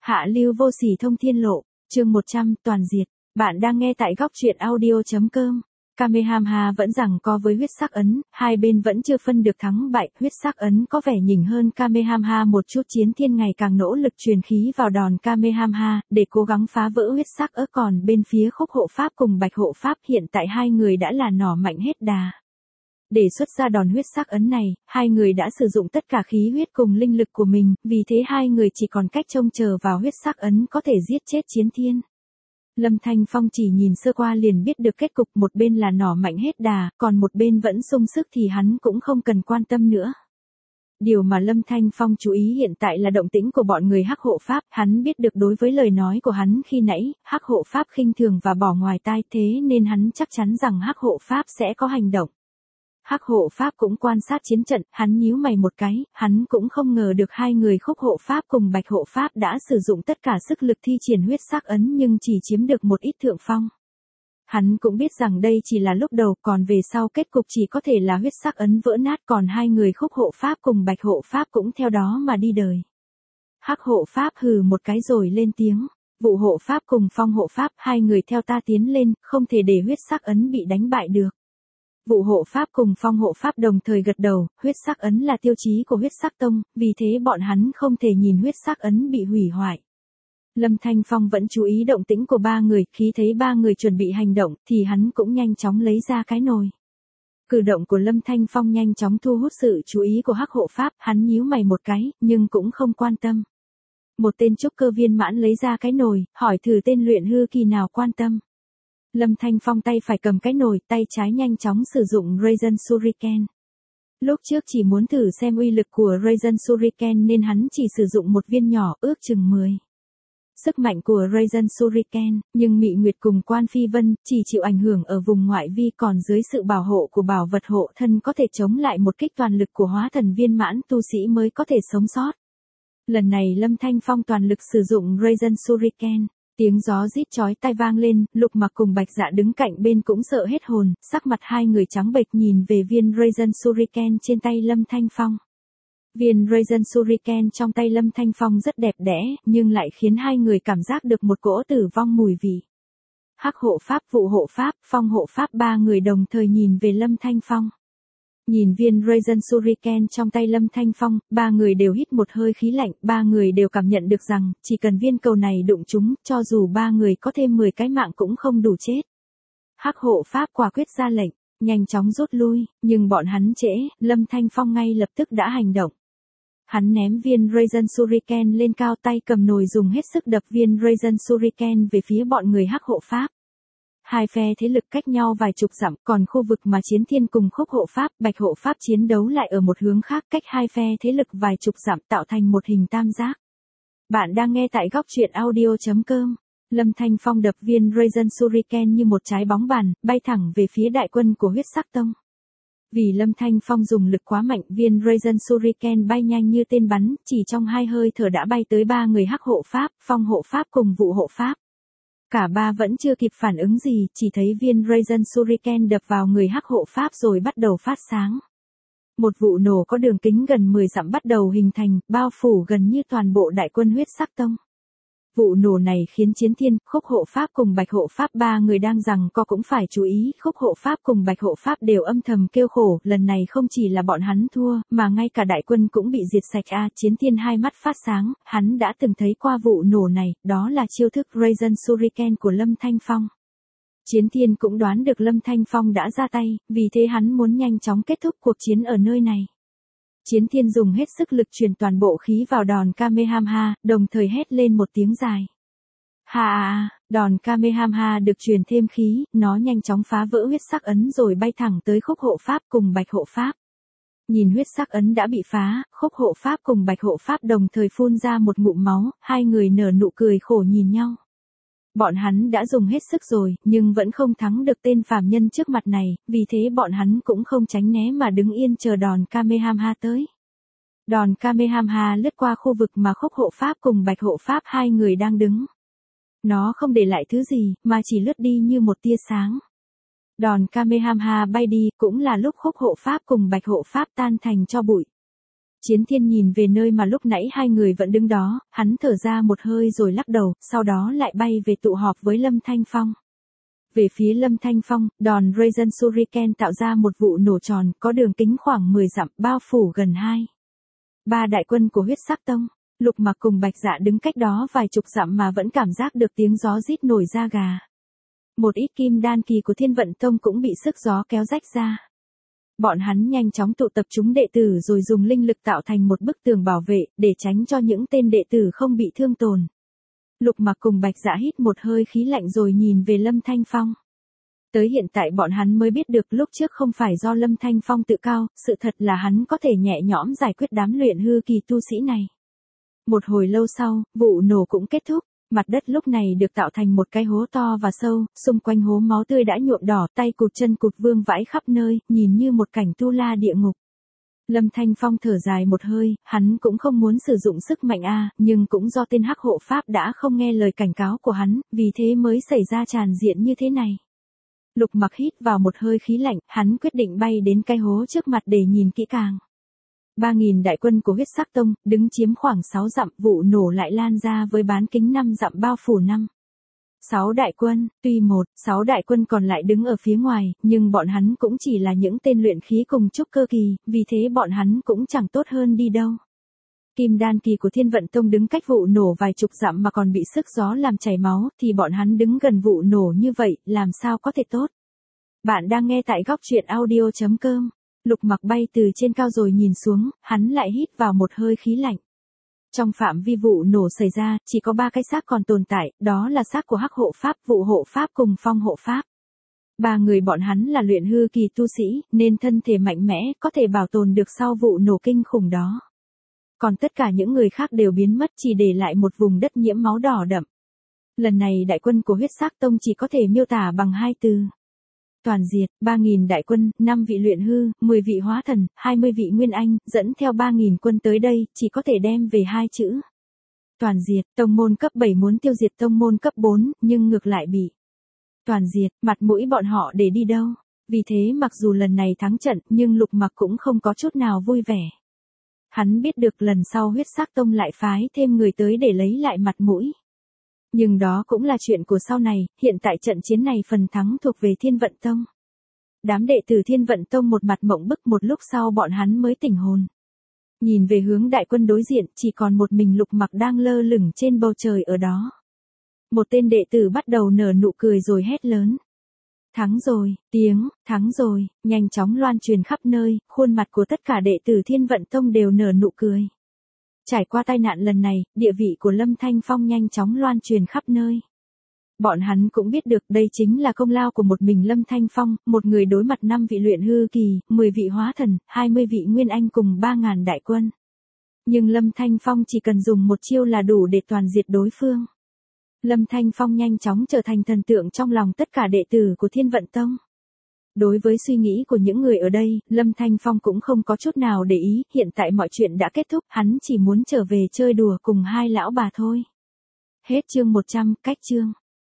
Hạ lưu vô sỉ thông thiên lộ, chương 100, toàn diệt. Bạn đang nghe tại góc truyện audio.com. Kamehameha vẫn giằng co với huyết sắc ấn, hai bên vẫn chưa phân được thắng bại, huyết sắc ấn có vẻ nhỉnh hơn Kamehameha một chút. Chiến thiên ngày càng nỗ lực truyền khí vào đòn Kamehameha, để cố gắng phá vỡ huyết sắc ấn. Còn bên phía Khúc Hộ Pháp cùng Bạch Hộ Pháp hiện tại hai người đã là nỏ mạnh hết đà. Để xuất ra đòn huyết sắc ấn này, hai người đã sử dụng tất cả khí huyết cùng linh lực của mình, vì thế hai người chỉ còn cách trông chờ vào huyết sắc ấn có thể giết chết chiến thiên. Lâm Thanh Phong chỉ nhìn sơ qua liền biết được kết cục, một bên là nỏ mạnh hết đà, còn một bên vẫn sung sức thì hắn cũng không cần quan tâm nữa. Điều mà Lâm Thanh Phong chú ý hiện tại là động tĩnh của bọn người Hắc Hộ Pháp, hắn biết được đối với lời nói của hắn khi nãy, Hắc Hộ Pháp khinh thường và bỏ ngoài tai, thế nên hắn chắc chắn rằng Hắc Hộ Pháp sẽ có hành động. Hắc Hộ Pháp cũng quan sát chiến trận, hắn nhíu mày một cái, hắn cũng không ngờ được hai người Khúc Hộ Pháp cùng Bạch Hộ Pháp đã sử dụng tất cả sức lực thi triển huyết sắc ấn nhưng chỉ chiếm được một ít thượng phong. Hắn cũng biết rằng đây chỉ là lúc đầu, còn về sau kết cục chỉ có thể là huyết sắc ấn vỡ nát, còn hai người Khúc Hộ Pháp cùng Bạch Hộ Pháp cũng theo đó mà đi đời. Hắc Hộ Pháp hừ một cái rồi lên tiếng, Vụ Hộ Pháp cùng Phong Hộ Pháp, hai người theo ta tiến lên, không thể để huyết sắc ấn bị đánh bại được. Vụ Hộ Pháp cùng Phong Hộ Pháp đồng thời gật đầu, huyết sắc ấn là tiêu chí của huyết sắc tông, vì thế bọn hắn không thể nhìn huyết sắc ấn bị hủy hoại. Lâm Thanh Phong vẫn chú ý động tĩnh của ba người, khi thấy ba người chuẩn bị hành động, thì hắn cũng nhanh chóng lấy ra cái nồi. Cử động của Lâm Thanh Phong nhanh chóng thu hút sự chú ý của Hắc Hộ Pháp, hắn nhíu mày một cái, nhưng cũng không quan tâm. Một tên trúc cơ viên mãn lấy ra cái nồi, hỏi thử tên luyện hư kỳ nào quan tâm. Lâm Thanh Phong tay phải cầm cái nồi, tay trái nhanh chóng sử dụng Raisen Shuriken. Lúc trước chỉ muốn thử xem uy lực của Raisen Shuriken nên hắn chỉ sử dụng một viên nhỏ, ước chừng 10. Sức mạnh của Raisen Shuriken, nhưng Mị Nguyệt cùng Quan Phi Vân chỉ chịu ảnh hưởng ở vùng ngoại vi, còn dưới sự bảo hộ của bảo vật hộ thân có thể chống lại một kích toàn lực của hóa thần viên mãn tu sĩ mới có thể sống sót. Lần này Lâm Thanh Phong toàn lực sử dụng Raisen Shuriken. Tiếng gió rít chói tai vang lên, Lục Mặc cùng Bạch Dạ đứng cạnh bên cũng sợ hết hồn, sắc mặt hai người trắng bệch nhìn về viên Raisen Shuriken trên tay Lâm Thanh Phong. Viên Raisen Shuriken trong tay Lâm Thanh Phong rất đẹp đẽ, nhưng lại khiến hai người cảm giác được một cỗ tử vong mùi vị. Hắc Hộ Pháp, Vụ Hộ Pháp, Phong Hộ Pháp ba người đồng thời nhìn về Lâm Thanh Phong. Nhìn viên Raisen Shuriken trong tay Lâm Thanh Phong, ba người đều hít một hơi khí lạnh, ba người đều cảm nhận được rằng, chỉ cần viên cầu này đụng chúng, cho dù ba người có thêm 10 cái mạng cũng không đủ chết. Hắc Hộ Pháp quả quyết ra lệnh, nhanh chóng rút lui, nhưng bọn hắn trễ, Lâm Thanh Phong ngay lập tức đã hành động. Hắn ném viên Raisen Shuriken lên cao, tay cầm nồi dùng hết sức đập viên Raisen Shuriken về phía bọn người Hắc Hộ Pháp. Hai phe thế lực cách nhau vài chục dặm, còn khu vực mà Chiến Thiên cùng Khúc Hộ Pháp, Bạch Hộ Pháp chiến đấu lại ở một hướng khác, cách hai phe thế lực vài chục dặm tạo thành một hình tam giác. Bạn đang nghe tại góc truyện audio.com. Lâm Thanh Phong đập viên Raisen Shuriken như một trái bóng bàn, bay thẳng về phía đại quân của huyết sắc tông. Vì Lâm Thanh Phong dùng lực quá mạnh, viên Raisen Shuriken bay nhanh như tên bắn, chỉ trong 2 hơi thở đã bay tới ba người Hắc Hộ Pháp, Phong Hộ Pháp cùng Vụ Hộ Pháp. Cả ba vẫn chưa kịp phản ứng gì, chỉ thấy viên Raisen Shuriken đập vào người Hắc Hộ Pháp rồi bắt đầu phát sáng. Một vụ nổ có đường kính gần 10 dặm bắt đầu hình thành, bao phủ gần như toàn bộ đại quân huyết sắc tông. Vụ nổ này khiến Chiến Thiên, Khúc Hộ Pháp cùng Bạch Hộ Pháp ba người đang giằng co cũng phải chú ý, Khúc Hộ Pháp cùng Bạch Hộ Pháp đều âm thầm kêu khổ, lần này không chỉ là bọn hắn thua, mà ngay cả đại quân cũng bị diệt sạch. Chiến Thiên hai mắt phát sáng, hắn đã từng thấy qua vụ nổ này, đó là chiêu thức Raisen Shuriken của Lâm Thanh Phong. Chiến Thiên cũng đoán được Lâm Thanh Phong đã ra tay, vì thế hắn muốn nhanh chóng kết thúc cuộc chiến ở nơi này. Chiến Thiên dùng hết sức lực truyền toàn bộ khí vào đòn Kamehameha, đồng thời hét lên một tiếng dài. Ha! Đòn Kamehameha được truyền thêm khí, nó nhanh chóng phá vỡ huyết sắc ấn rồi bay thẳng tới Khúc Hộ Pháp cùng Bạch Hộ Pháp. Nhìn huyết sắc ấn đã bị phá, Khúc Hộ Pháp cùng Bạch Hộ Pháp đồng thời phun ra một ngụm máu, hai người nở nụ cười khổ nhìn nhau. Bọn hắn đã dùng hết sức rồi, nhưng vẫn không thắng được tên phàm nhân trước mặt này, vì thế bọn hắn cũng không tránh né mà đứng yên chờ đòn Kamehameha tới. Đòn Kamehameha lướt qua khu vực mà Khúc Hộ Pháp cùng Bạch Hộ Pháp hai người đang đứng. Nó không để lại thứ gì, mà chỉ lướt đi như một tia sáng. Đòn Kamehameha bay đi, cũng là lúc Khúc Hộ Pháp cùng Bạch Hộ Pháp tan thành tro bụi. Chiến Thiên nhìn về nơi mà lúc nãy hai người vẫn đứng đó, hắn thở ra một hơi rồi lắc đầu, sau đó lại bay về tụ họp với Lâm Thanh Phong. Về phía Lâm Thanh Phong, đòn Razen Shuriken tạo ra một vụ nổ tròn, có đường kính khoảng 10 dặm, bao phủ gần 3 đại quân của Huyết Sắc Tông. Lục Mặc cùng Bạch Dạ đứng cách đó vài chục dặm mà vẫn cảm giác được tiếng gió rít nổi da gà. Một ít kim đan kỳ của Thiên Vận Tông cũng bị sức gió kéo rách ra. Bọn hắn nhanh chóng tụ tập chúng đệ tử rồi dùng linh lực tạo thành một bức tường bảo vệ, để tránh cho những tên đệ tử không bị thương tổn. Lục Mặc cùng Bạch Dạ hít một hơi khí lạnh rồi nhìn về Lâm Thanh Phong. Tới hiện tại bọn hắn mới biết được lúc trước không phải do Lâm Thanh Phong tự cao, sự thật là hắn có thể nhẹ nhõm giải quyết đám luyện hư kỳ tu sĩ này. Một hồi lâu sau, vụ nổ cũng kết thúc, mặt đất lúc này được tạo thành một cái hố to và sâu, xung quanh hố máu tươi đã nhuộm đỏ, tay cụt chân cụt vương vãi khắp nơi, nhìn như một cảnh tu la địa ngục. Lâm Thanh Phong thở dài một hơi, hắn cũng không muốn sử dụng sức mạnh nhưng cũng do tên hắc hộ pháp đã không nghe lời cảnh cáo của hắn, vì thế mới xảy ra tràn diện như thế này. Lục Mặc hít vào một hơi khí lạnh, hắn quyết định bay đến cái hố trước mặt để nhìn kỹ càng. 3.000 đại quân của Huyết Sắc Tông, đứng chiếm khoảng 6 dặm, vụ nổ lại lan ra với bán kính 5 dặm bao phủ 6 đại quân, tuy 6 đại quân còn lại đứng ở phía ngoài, nhưng bọn hắn cũng chỉ là những tên luyện khí cùng trúc cơ kỳ, vì thế bọn hắn cũng chẳng tốt hơn đi đâu. Kim đan kỳ của Thiên Vận Tông đứng cách vụ nổ vài chục dặm mà còn bị sức gió làm chảy máu, thì bọn hắn đứng gần vụ nổ như vậy, làm sao có thể tốt. Bạn đang nghe tại góc truyện audio.com. Lục Mặc bay từ trên cao rồi nhìn xuống, hắn lại hít vào một hơi khí lạnh. Trong phạm vi vụ nổ xảy ra, chỉ có 3 cái xác còn tồn tại, đó là xác của Hắc hộ pháp, Vụ hộ pháp cùng Phong hộ pháp. 3 người bọn hắn là luyện hư kỳ tu sĩ, nên thân thể mạnh mẽ, có thể bảo tồn được sau vụ nổ kinh khủng đó. Còn tất cả những người khác đều biến mất, chỉ để lại một vùng đất nhiễm máu đỏ đậm. Lần này đại quân của Huyết Sắc Tông chỉ có thể miêu tả bằng 2 từ. Toàn diệt, 3.000 đại quân, 5 vị luyện hư, 10 vị hóa thần, 20 vị nguyên anh, dẫn theo 3.000 quân tới đây, chỉ có thể đem về 2 chữ. Toàn diệt, tông môn cấp 7 muốn tiêu diệt tông môn cấp 4, nhưng ngược lại bị toàn diệt, mặt mũi bọn họ để đi đâu. Vì thế mặc dù lần này thắng trận, nhưng Lục Mặc cũng không có chút nào vui vẻ. Hắn biết được lần sau Huyết Sắc Tông lại phái thêm người tới để lấy lại mặt mũi. Nhưng đó cũng là chuyện của sau này, hiện tại trận chiến này phần thắng thuộc về Thiên Vận Tông. Đám đệ tử Thiên Vận Tông một mặt mộng bức, một lúc sau bọn hắn mới tỉnh hồn. Nhìn về hướng đại quân đối diện, chỉ còn một mình Lục Mặc đang lơ lửng trên bầu trời ở đó. Một tên đệ tử bắt đầu nở nụ cười rồi hét lớn. Thắng rồi, tiếng, thắng rồi, nhanh chóng loan truyền khắp nơi, khuôn mặt của tất cả đệ tử Thiên Vận Tông đều nở nụ cười. Trải qua tai nạn lần này, địa vị của Lâm Thanh Phong nhanh chóng loan truyền khắp nơi. Bọn hắn cũng biết được đây chính là công lao của một mình Lâm Thanh Phong, một người đối mặt 5 vị luyện hư kỳ, 10 vị hóa thần, 20 vị nguyên anh cùng 3.000 đại quân. Nhưng Lâm Thanh Phong chỉ cần dùng một chiêu là đủ để toàn diệt đối phương. Lâm Thanh Phong nhanh chóng trở thành thần tượng trong lòng tất cả đệ tử của Thiên Vận Tông. Đối với suy nghĩ của những người ở đây, Lâm Thanh Phong cũng không có chút nào để ý, hiện tại mọi chuyện đã kết thúc, hắn chỉ muốn trở về chơi đùa cùng 2 lão bà thôi. Hết chương 100, cách chương.